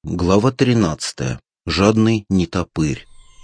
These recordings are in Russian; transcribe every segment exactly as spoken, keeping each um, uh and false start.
Глава тринадцатая. Жадный нетопырь.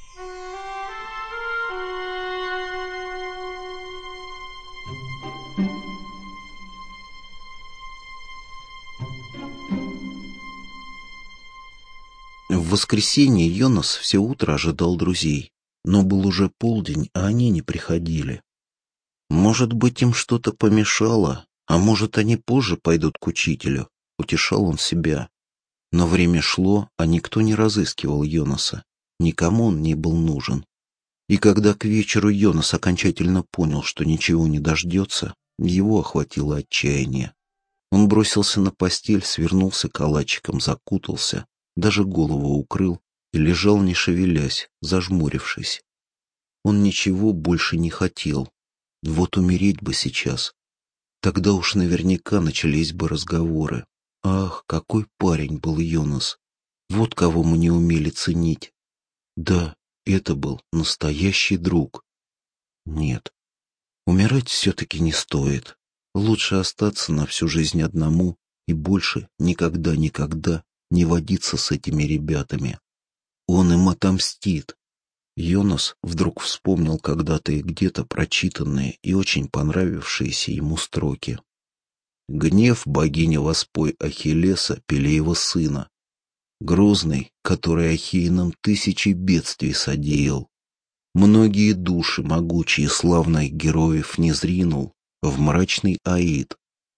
В воскресенье Йонас все утро ожидал друзей, но был уже полдень, а они не приходили. Может быть, им что-то помешало, а может, они позже пойдут к учителю, утешал он себя. Но время шло, а никто не разыскивал Йонаса, никому он не был нужен. И когда к вечеру Йонас окончательно понял, что ничего не дождется, его охватило отчаяние. Он бросился на постель, свернулся калачиком, закутался, даже голову укрыл и лежал, не шевелясь, зажмурившись. Он ничего больше не хотел. Вот умереть бы сейчас. Тогда уж наверняка начались бы разговоры. Ах, какой парень был Йонас! Вот кого мы не умели ценить. Да, это был настоящий друг. Нет, умирать все-таки не стоит. Лучше остаться на всю жизнь одному и больше никогда-никогда не водиться с этими ребятами. Он им отомстит. Йонас вдруг вспомнил когда-то и где-то прочитанные и очень понравившиеся ему строки. Гнев богини воспой Ахиллеса, Пелеева сына, грозный, который Ахеянам тысячи бедствий содеял, многие души могучие славных героев не зринул в мрачный Аид.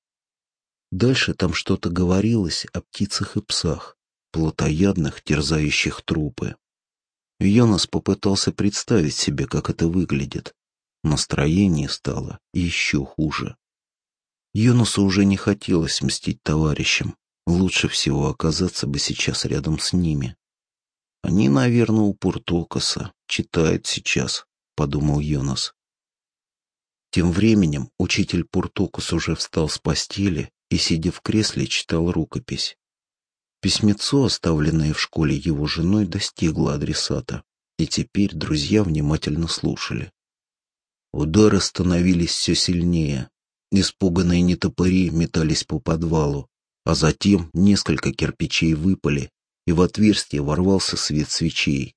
Дальше там что-то говорилось о птицах и псах, плотоядных, терзающих трупы. Йонас попытался представить себе, как это выглядит. Настроение стало еще хуже. Йонасу уже не хотелось мстить товарищам. Лучше всего оказаться бы сейчас рядом с ними. Они, наверное, у Пуртокоса, читают сейчас, подумал Йонас. Тем временем учитель Пуртокос уже встал с постели и, сидя в кресле, читал рукопись. Письмецо, оставленное в школе его женой, достигло адресата, и теперь друзья внимательно слушали. Удары становились все сильнее. Испуганные нетопыри метались по подвалу, а затем несколько кирпичей выпали, и в отверстие ворвался свет свечей.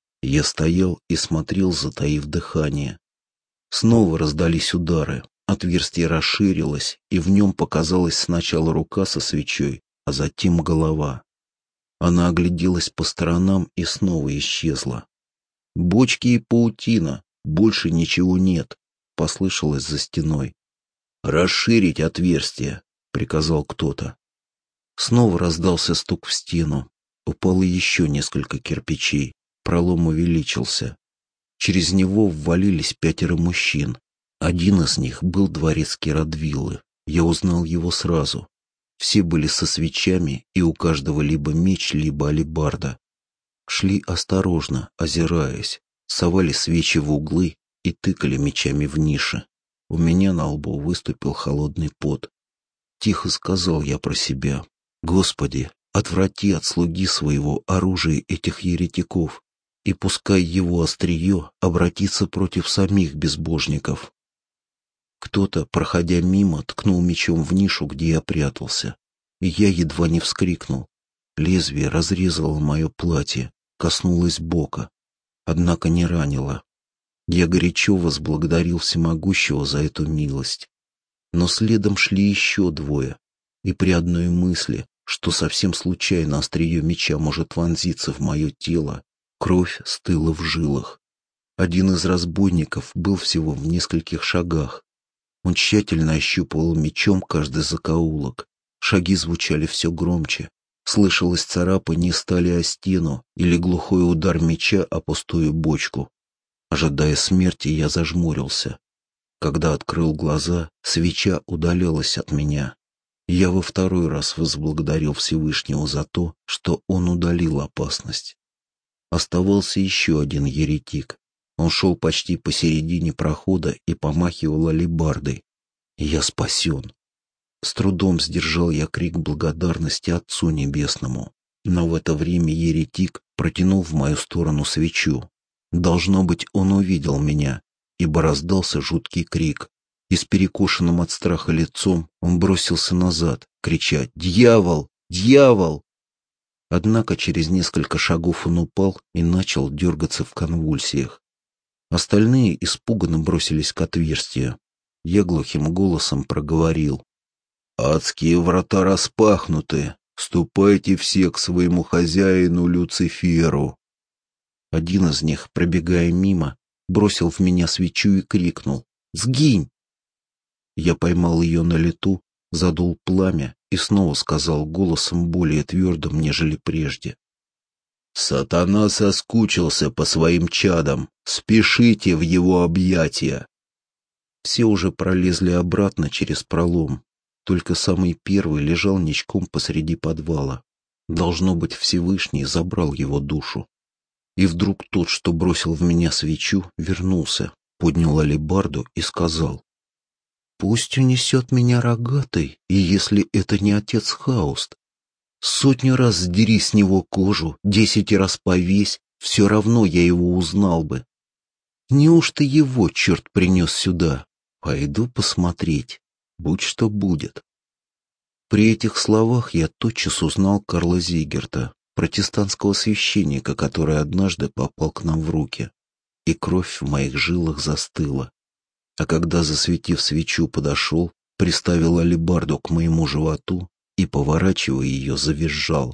Я стоял и смотрел, затаив дыхание. Снова раздались удары, отверстие расширилось, и в нем показалась сначала рука со свечой, а затем голова. Она огляделась по сторонам и снова исчезла. «Бочки и паутина, больше ничего нет», — послышалось за стеной. «Расширить отверстие», — приказал кто-то. Снова раздался стук в стену. Упало еще несколько кирпичей. Пролом увеличился. Через него ввалились пятеро мужчин. Один из них был дворецкий Радвиллы. Я узнал его сразу. Все были со свечами, и у каждого либо меч, либо алебарда. Шли осторожно, озираясь, совали свечи в углы и тыкали мечами в ниши. У меня на лбу выступил холодный пот. Тихо сказал я про себя: «Господи, отврати от слуги своего оружие этих еретиков, и пускай его острие обратится против самих безбожников». Кто-то, проходя мимо, ткнул мечом в нишу, где я прятался, и я едва не вскрикнул. Лезвие разрезало мое платье, коснулось бока, однако не ранило. Я горячо возблагодарил Всемогущего за эту милость. Но следом шли еще двое, и при одной мысли, что совсем случайно острие меча может вонзиться в мое тело, кровь стыла в жилах. Один из разбойников был всего в нескольких шагах. Он тщательно ощупывал мечом каждый закоулок. Шаги звучали все громче. Слышалось царапанье стали о стену или глухой удар меча о пустую бочку. Ожидая смерти, я зажмурился. Когда открыл глаза, свеча удалялась от меня. Я во второй раз возблагодарил Всевышнего за то, что он удалил опасность. Оставался еще один еретик. Он шел почти посередине прохода и помахивал алебардой. Я спасен. С трудом сдержал я крик благодарности Отцу Небесному. Но в это время еретик протянул в мою сторону свечу. Должно быть, он увидел меня, ибо раздался жуткий крик. И с перекошенным от страха лицом он бросился назад, крича: «Дьявол! Дьявол!» Однако через несколько шагов он упал и начал дергаться в конвульсиях. Остальные испуганно бросились к отверстию. Я глухим голосом проговорил: «Адские врата распахнуты! Ступайте все к своему хозяину Люциферу!» Один из них, пробегая мимо, бросил в меня свечу и крикнул: «Сгинь!» Я поймал ее на лету, задул пламя и снова сказал голосом более твердым, нежели прежде: «Сатана соскучился по своим чадам. Спешите в его объятия!» Все уже пролезли обратно через пролом. Только самый первый лежал ничком посреди подвала. Должно быть, Всевышний забрал его душу. И вдруг тот, что бросил в меня свечу, вернулся, поднял алебарду и сказал: «Пусть унесет меня рогатый, и если это не отец Хауст, сотню раз сдери с него кожу, десять раз повесь, все равно я его узнал бы. Неужто его черт принес сюда? Пойду посмотреть, будь что будет». При этих словах я тотчас узнал Карла Зигерта, протестантского священника, который однажды попал к нам в руки, и кровь в моих жилах застыла. А когда, засветив свечу, подошел, приставил алебарду к моему животу и, поворачивая ее, завизжал: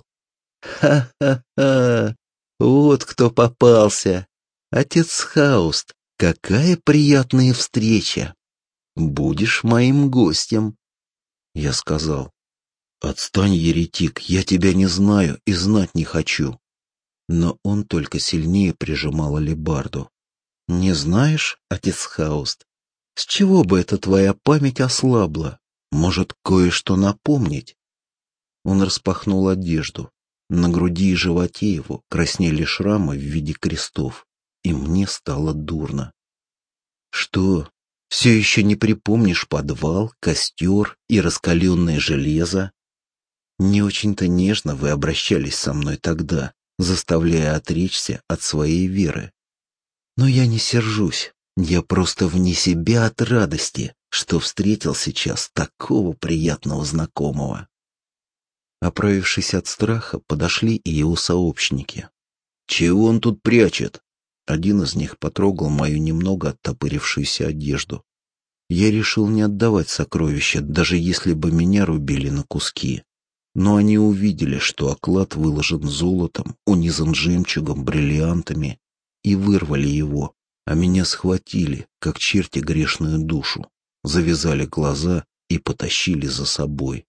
«Ха-ха-ха! Вот кто попался! Отец Хауст, какая приятная встреча! Будешь моим гостем!» Я сказал: «Отстань, еретик, я тебя не знаю и знать не хочу». Но он только сильнее прижимал алебарду. «Не знаешь, отец Хауст? С чего бы это твоя память ослабла? Может, кое-что напомнить?» Он распахнул одежду. На груди и животе его краснели шрамы в виде крестов, и мне стало дурно. «Что, все еще не припомнишь подвал, костер и раскаленное железо? Не очень-то нежно вы обращались со мной тогда, заставляя отречься от своей веры. Но я не сержусь, я просто вне себя от радости, что встретил сейчас такого приятного знакомого». Оправившись от страха, подошли и его сообщники. «Чего он тут прячет?» Один из них потрогал мою немного оттопырившуюся одежду. Я решил не отдавать сокровища, даже если бы меня рубили на куски. Но они увидели, что оклад выложен золотом, унизан жемчугом, бриллиантами, и вырвали его, а меня схватили, как черти грешную душу, завязали глаза и потащили за собой.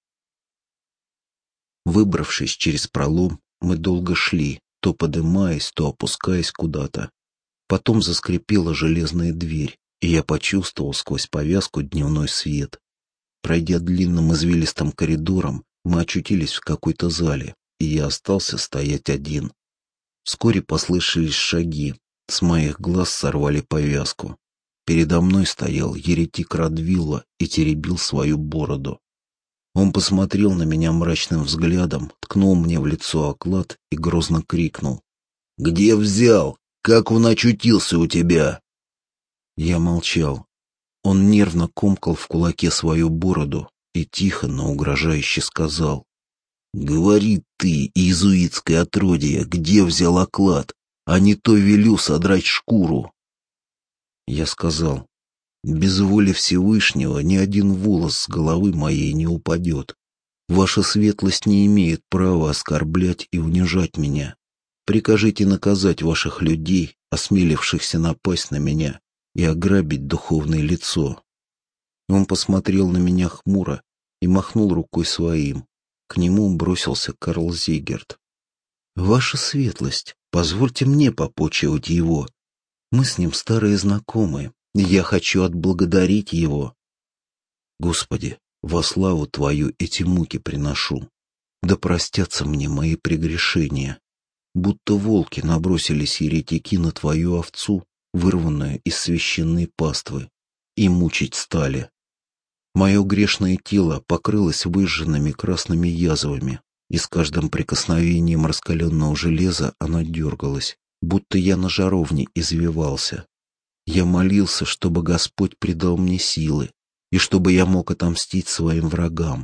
Выбравшись через пролом, мы долго шли, то подымаясь, то опускаясь куда-то. Потом заскрипела железная дверь, и я почувствовал сквозь повязку дневной свет. Пройдя длинным извилистым коридором, мы очутились в какой-то зале, и я остался стоять один. Вскоре послышались шаги, с моих глаз сорвали повязку. Передо мной стоял еретик Радвилла и теребил свою бороду. Он посмотрел на меня мрачным взглядом, ткнул мне в лицо оклад и грозно крикнул: «Где взял? Как он очутился у тебя?» Я молчал. Он нервно комкал в кулаке свою бороду и тихо, но угрожающе сказал: «Говори ты, иезуитское отродье, где взял оклад, а не то велю содрать шкуру». Я сказал: «Без воли Всевышнего ни один волос с головы моей не упадет. Ваша светлость не имеет права оскорблять и унижать меня. Прикажите наказать ваших людей, осмелившихся напасть на меня и ограбить духовное лицо». Он посмотрел на меня хмуро и махнул рукой своим. К нему бросился Карл Зигерт. «Ваша светлость, позвольте мне попочивать его. Мы с ним старые знакомые, и я хочу отблагодарить его». «Господи, во славу Твою эти муки приношу. Да простятся мне мои прегрешения. Будто волки набросились еретики на Твою овцу, вырванную из священной паствы, и мучить стали. Мое грешное тело покрылось выжженными красными язвами, и с каждым прикосновением раскаленного железа оно дергалось, будто я на жаровне извивался. Я молился, чтобы Господь придал мне силы, и чтобы я мог отомстить своим врагам.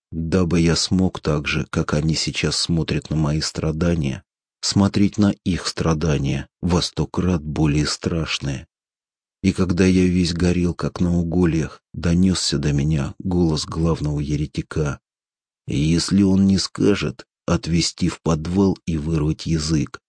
дабы я смог так же, как они сейчас смотрят на мои страдания, смотреть на их страдания, во сто крат более страшные. И когда я весь горел, как на угольях, донесся до меня голос главного еретика. И если он не скажет, отвести в подвал и вырвать язык.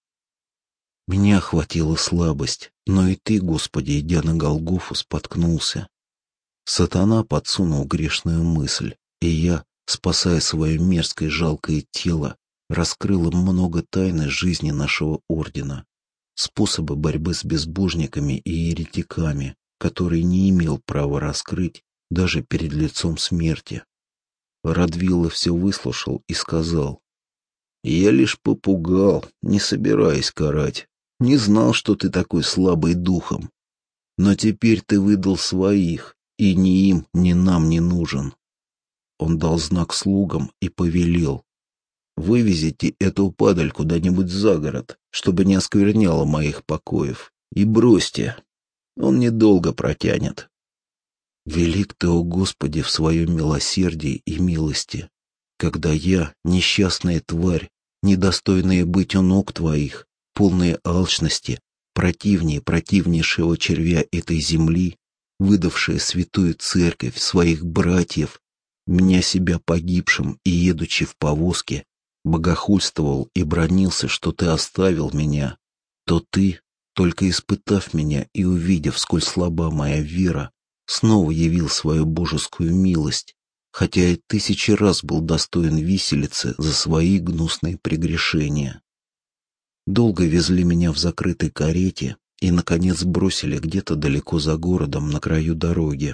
Меня охватила слабость, но и ты, Господи, идя на Голгофу, споткнулся. Сатана подсунул грешную мысль, и я, спасая свое мерзкое жалкое тело, раскрыл им много тайны жизни нашего ордена, способы борьбы с безбожниками и еретиками, которые не имел права раскрыть даже перед лицом смерти. Радвилла все выслушал и сказал: «Я лишь попугал, не собираясь карать. Не знал, что ты такой слабый духом. Но теперь ты выдал своих, и ни им, ни нам не нужен». Он дал знак слугам и повелел: «Вывезите эту падаль куда-нибудь за город, чтобы не оскверняла моих покоев, и бросьте. Он недолго протянет». Велик ты, о Господи, в своем милосердии и милости, когда я, несчастная тварь, недостойная быть у ног твоих, полная алчности, противнее противнейшего червя этой земли, выдавшая святую церковь, своих братьев, меня себя погибшим и, едучи в повозке, богохульствовал и бранился, что ты оставил меня, то ты, только испытав меня и увидев, сколь слаба моя вера, снова явил свою божескую милость, хотя и тысячи раз был достоин виселицы за свои гнусные прегрешения. Долго везли меня в закрытой карете и, наконец, бросили где-то далеко за городом на краю дороги.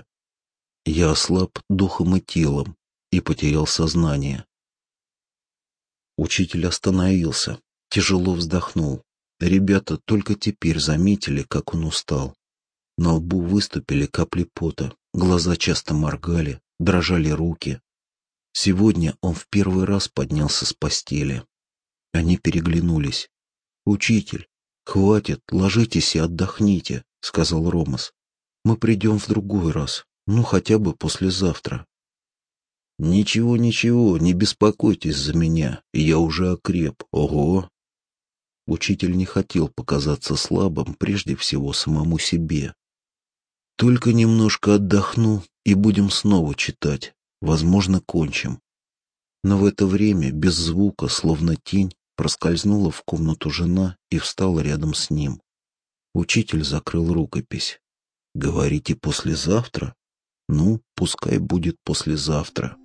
Я ослаб духом и телом и потерял сознание. Учитель остановился, тяжело вздохнул. Ребята только теперь заметили, как он устал. На лбу выступили капли пота, глаза часто моргали, дрожали руки. Сегодня он в первый раз поднялся с постели. Они переглянулись. «Учитель, хватит, ложитесь и отдохните», — сказал Ромас. «Мы придем в другой раз, ну хотя бы послезавтра». «Ничего, ничего, не беспокойтесь за меня, я уже окреп, ого!» Учитель не хотел показаться слабым прежде всего самому себе. «Только немножко отдохну, и будем снова читать. Возможно, кончим». Но в это время, без звука, словно тень, проскользнула в комнату жена и встала рядом с ним. Учитель закрыл рукопись. «Говорите, послезавтра? Ну, пускай будет послезавтра».